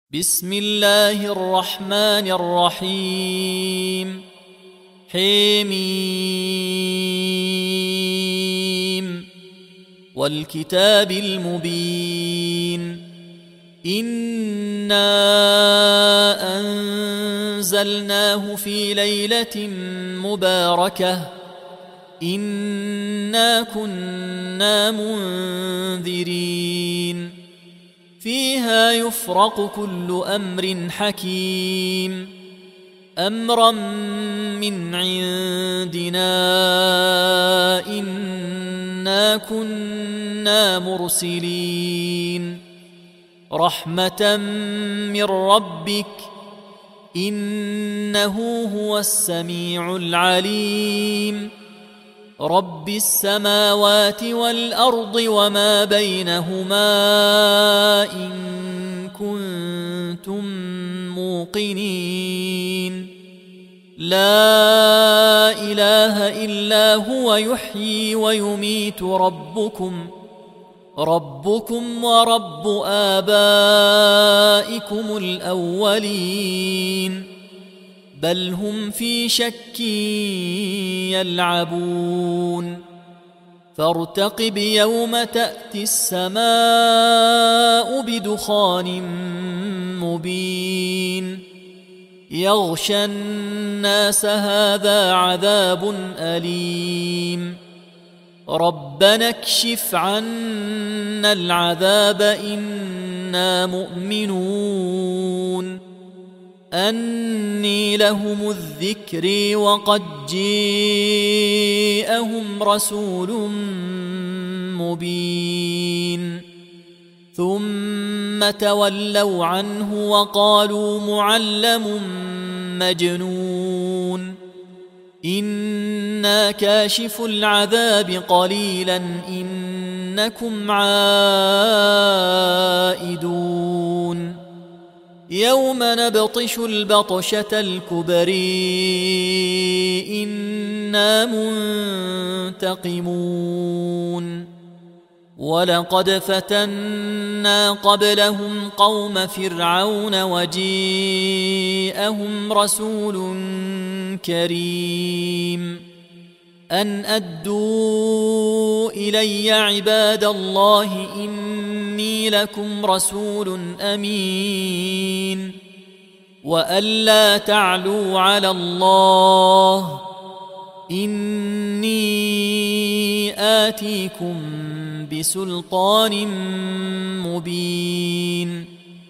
بسم الله الرحمن الرحيم. حميم والكتاب المبين. إنا أنزلناه في ليلة مباركة إنا كنا منذرين فيها يفرق كل أمر حكيم أمرا من عندنا إنا كنا مرسلين رحمة من ربك إنه هو السميع العليم رب السماوات والأرض وما بينهما إن كنتم موقنين لا إله إلا هو يحيي ويميت ربكم ورب آبائكم الأولين بل هم في شك يلعبون فارتقب يوم تأتي السماء بدخان مبين يغشى الناس هذا عذاب أليم ربنا اكشف عنا العذاب إنا مؤمنون أني لهم الذكر وقد جاءهم رسول مبين ثم تولوا عنه وقالوا معلم مجنون إنا كاشف العذاب قليلا إنكم عائدون يوم نبطش البطشة الكبرى إنا منتقمون ولقد فتنا قبلهم قوم فرعون وجاءهم رسول كريم أن أدوا إلي عباد الله إني لكم رسول أمين وأن لا تعلوا على الله إني آتيكم بسلطان مبين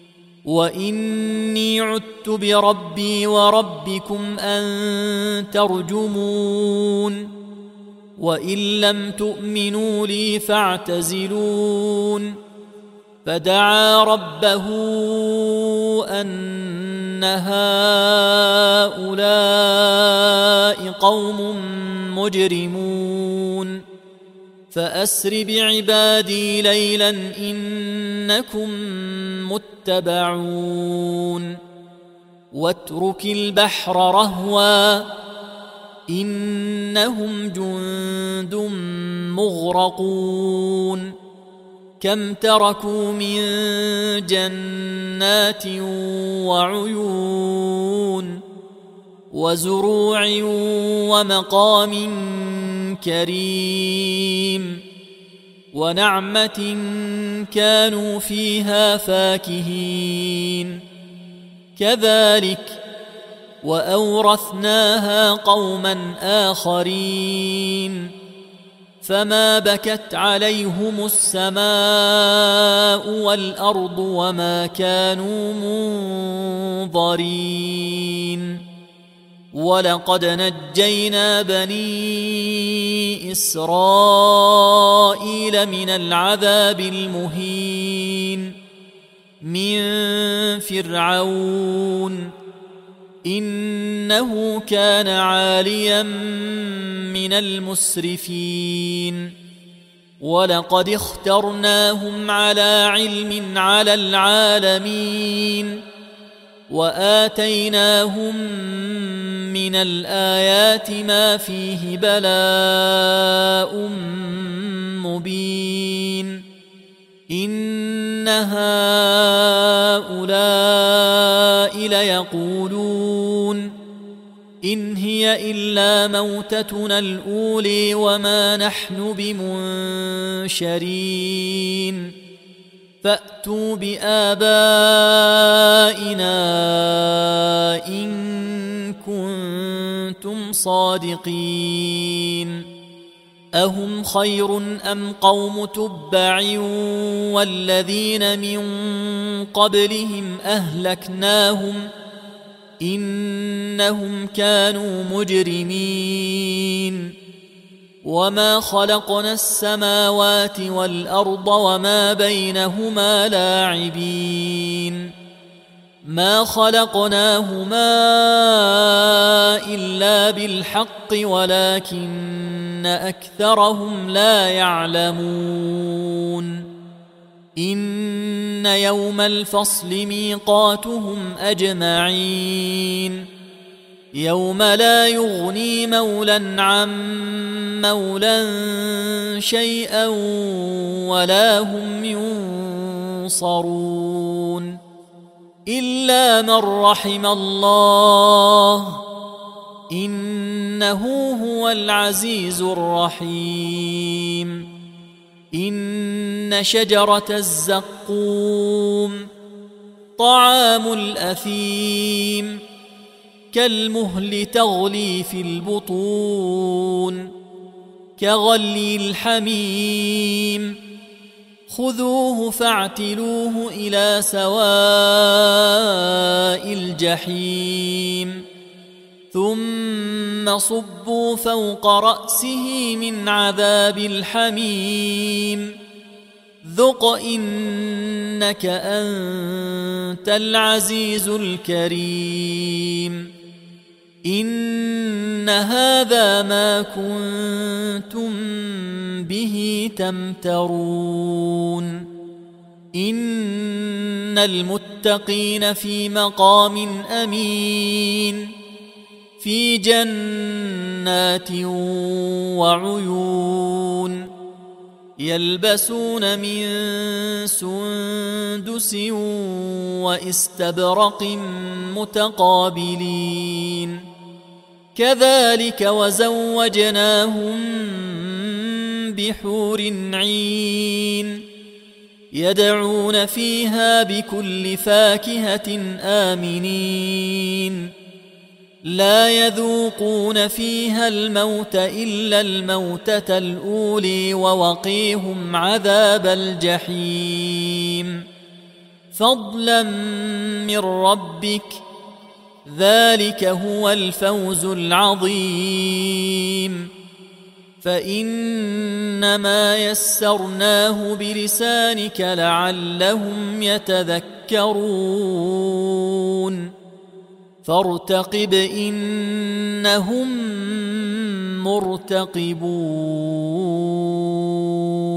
وإني عدت بربي وربكم أن ترجمون وإن لم تؤمنوا لي فاعتزلون فدعا ربه أن هؤلاء قوم مجرمون فأسر بعبادي ليلا إنكم متبعون واترك البحر رهوا إنهم جند مغرقون كم تركوا من جنات وعيون وزروع ومقام كريم ونعمة كانوا فيها فاكهين كذلك وأورثناها قوما آخرين فما بكت عليهم السماء والأرض وما كانوا منظرين ولقد نجينا بني إسرائيل من العذاب المهين من فرعون إنه كان عاليا من المسرفين ولقد اخترناهم على علم على العالمين وآتيناهم من الآيات ما فيه بلاء مبين إن هؤلاء ليقولون إن هي إلا موتتنا الأولى وما نحن بمنشرين فأتوا بآبائنا إن كنتم صادقين أهم خير أم قوم تبع والذين من قبلهم أهلكناهم إنهم كانوا مجرمين وما خلقنا السماوات والأرض وما بينهما لاعبين ما خلقناهما إلا بالحق ولكن أكثرهم لا يعلمون إن يوم الفصل ميقاتهم أجمعين يوم لا يغني مولى عن مولى شيئا ولا هم ينصرون إلا من رحم الله إنه هو العزيز الرحيم إن شجرة الزقوم طعام الأثيم كالمهل تغلي في البطون كغلي الحميم خذوه فاعتلوه إلى سواء الجحيم ثم صبوا فوق رأسه من عذاب الحميم ذق إنك أنت العزيز الكريم إن هذا ما كنتم به تمترون إن المتقين في مقام أمين في جنات وعيون يلبسون من سندس واستبرق متقابلين كذلك وزوجناهم بحور عين يدعون فيها بكل فاكهة آمنين لا يذوقون فيها الموت إلا الموتة الأولى ووقيهم عذاب الجحيم فضلا من ربك ذلك هو الفوز العظيم فإنما يسرناه بلسانك لعلهم يتذكرون فارتقب إنهم مرتقبون